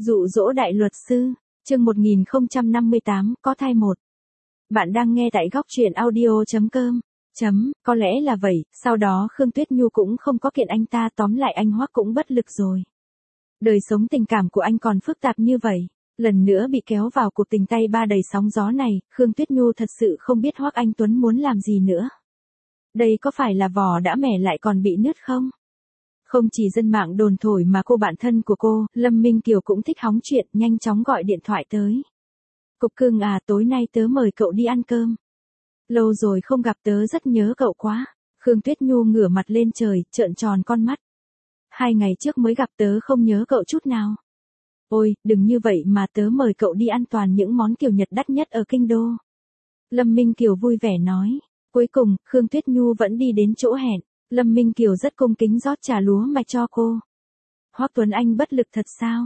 Dụ dỗ đại luật sư, chương 1058, có thai 1. Bạn đang nghe tại góc truyện audio.com. Có lẽ là vậy, sau đó Khương Tuyết Nhu cũng không có kiện anh ta, tóm lại anh Hoắc cũng bất lực rồi. Đời sống tình cảm của anh còn phức tạp như vậy, lần nữa bị kéo vào cuộc tình tay ba đầy sóng gió này, Khương Tuyết Nhu thật sự không biết Hoắc Anh Tuấn muốn làm gì nữa. Đây có phải là vỏ đã mẻ lại còn bị nứt không? Không chỉ dân mạng đồn thổi mà cô bạn thân của cô, Lâm Minh Kiều cũng thích hóng chuyện, nhanh chóng gọi điện thoại tới. Cục cưng à, tối nay tớ mời cậu đi ăn cơm. Lâu rồi không gặp, tớ rất nhớ cậu quá. Khương Tuyết Nhu ngửa mặt lên trời, trợn tròn con mắt. 2 ngày trước mới gặp, tớ không nhớ cậu chút nào. Ôi, đừng như vậy mà, tớ mời cậu đi ăn toàn những món kiểu Nhật đắt nhất ở kinh đô. Lâm Minh Kiều vui vẻ nói. Cuối cùng, Khương Tuyết Nhu vẫn đi đến chỗ hẹn. Lâm Minh Kiều rất cung kính rót trà lúa mạch cho cô. Hoắc Tuấn Anh bất lực thật sao?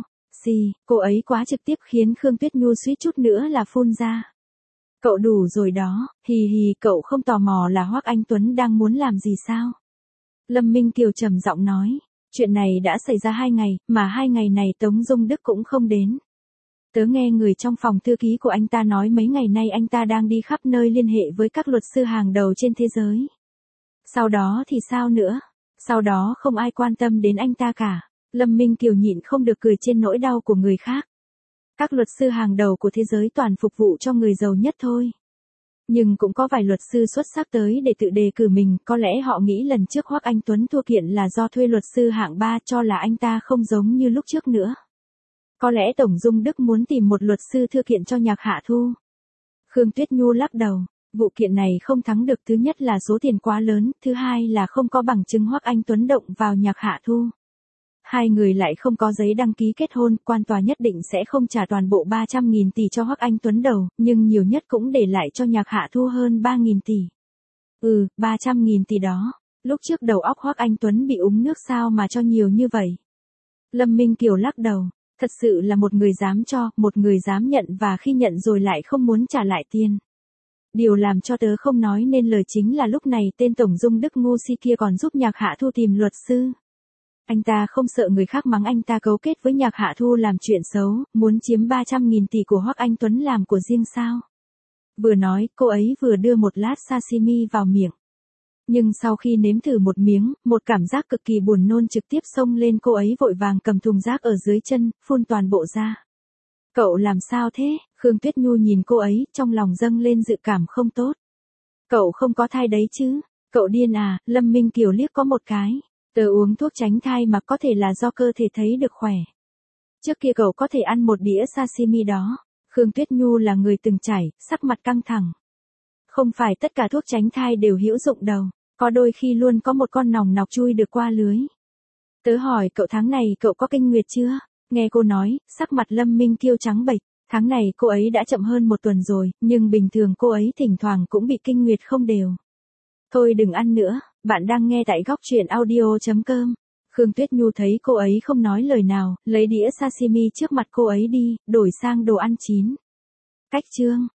Cô ấy quá trực tiếp khiến Khương Tuyết Nhu suýt chút nữa là phun ra. Cậu đủ rồi đó, cậu không tò mò là Hoắc Anh Tuấn đang muốn làm gì sao? Lâm Minh Kiều trầm giọng nói, chuyện này đã xảy ra 2 ngày, mà 2 ngày này Tống Dung Đức cũng không đến. Tớ nghe người trong phòng thư ký của anh ta nói mấy ngày nay anh ta đang đi khắp nơi liên hệ với các luật sư hàng đầu trên thế giới. Sau đó thì sao nữa? Sau đó không ai quan tâm đến anh ta cả. Lâm Minh Kiều nhịn không được cười trên nỗi đau của người khác. Các luật sư hàng đầu của thế giới toàn phục vụ cho người giàu nhất thôi. Nhưng cũng có vài luật sư xuất sắc tới để tự đề cử mình, có lẽ họ nghĩ lần trước Hoắc Anh Tuấn thua kiện là do thuê luật sư hạng 3 cho là anh ta không giống như lúc trước nữa. Có lẽ Tổng Dung Đức muốn tìm một luật sư thư kiện cho Nhạc Hạ Thu. Khương Tuyết Nhu lắc đầu. Vụ kiện này không thắng được, thứ nhất là số tiền quá lớn, thứ hai là không có bằng chứng Hoắc Anh Tuấn động vào Nhạc Hạ Thu. Hai người lại không có giấy đăng ký kết hôn, quan tòa nhất định sẽ không trả toàn bộ 300.000 tỷ cho Hoắc Anh Tuấn đầu, nhưng nhiều nhất cũng để lại cho Nhạc Hạ Thu hơn 3.000 tỷ. 300.000 tỷ đó, lúc trước đầu óc Hoắc Anh Tuấn bị uống nước sao mà cho nhiều như vậy. Lâm Minh Kiều lắc đầu, thật sự là một người dám cho, một người dám nhận và khi nhận rồi lại không muốn trả lại tiền. Điều làm cho tớ không nói nên lời chính là lúc này tên Tổng Dung Đức ngu si kia còn giúp Nhạc Hạ Thu tìm luật sư. Anh ta không sợ người khác mắng anh ta cấu kết với Nhạc Hạ Thu làm chuyện xấu, muốn chiếm 300.000 tỷ của Hoắc Anh Tuấn làm của riêng sao. Vừa nói, cô ấy vừa đưa một lát sashimi vào miệng. Nhưng sau khi nếm thử một miếng, một cảm giác cực kỳ buồn nôn trực tiếp xông lên, cô ấy vội vàng cầm thùng rác ở dưới chân, phun toàn bộ ra. Cậu làm sao thế? Khương Tuyết Nhu nhìn cô ấy, trong lòng dâng lên dự cảm không tốt. Cậu không có thai đấy chứ? Cậu điên à? Lâm Minh Kiều liếc có một cái. Tớ uống thuốc tránh thai mà, có thể là do cơ thể thấy được khỏe. Trước kia cậu có thể ăn một đĩa sashimi đó. Khương Tuyết Nhu là người từng trải, sắc mặt căng thẳng. Không phải tất cả thuốc tránh thai đều hữu dụng đâu. Có đôi khi luôn có một con nòng nọc chui được qua lưới. Tớ hỏi cậu tháng này cậu có kinh nguyệt chưa? Nghe cô nói, sắc mặt Lâm Minh Kiều trắng bệch. Tháng này cô ấy đã chậm hơn 1 tuần rồi, nhưng bình thường cô ấy thỉnh thoảng cũng bị kinh nguyệt không đều. Thôi đừng ăn nữa, bạn đang nghe tại góc truyện audio.com. Khương Tuyết Nhu thấy cô ấy không nói lời nào, lấy đĩa sashimi trước mặt cô ấy đi, đổi sang đồ ăn chín. Cách chương.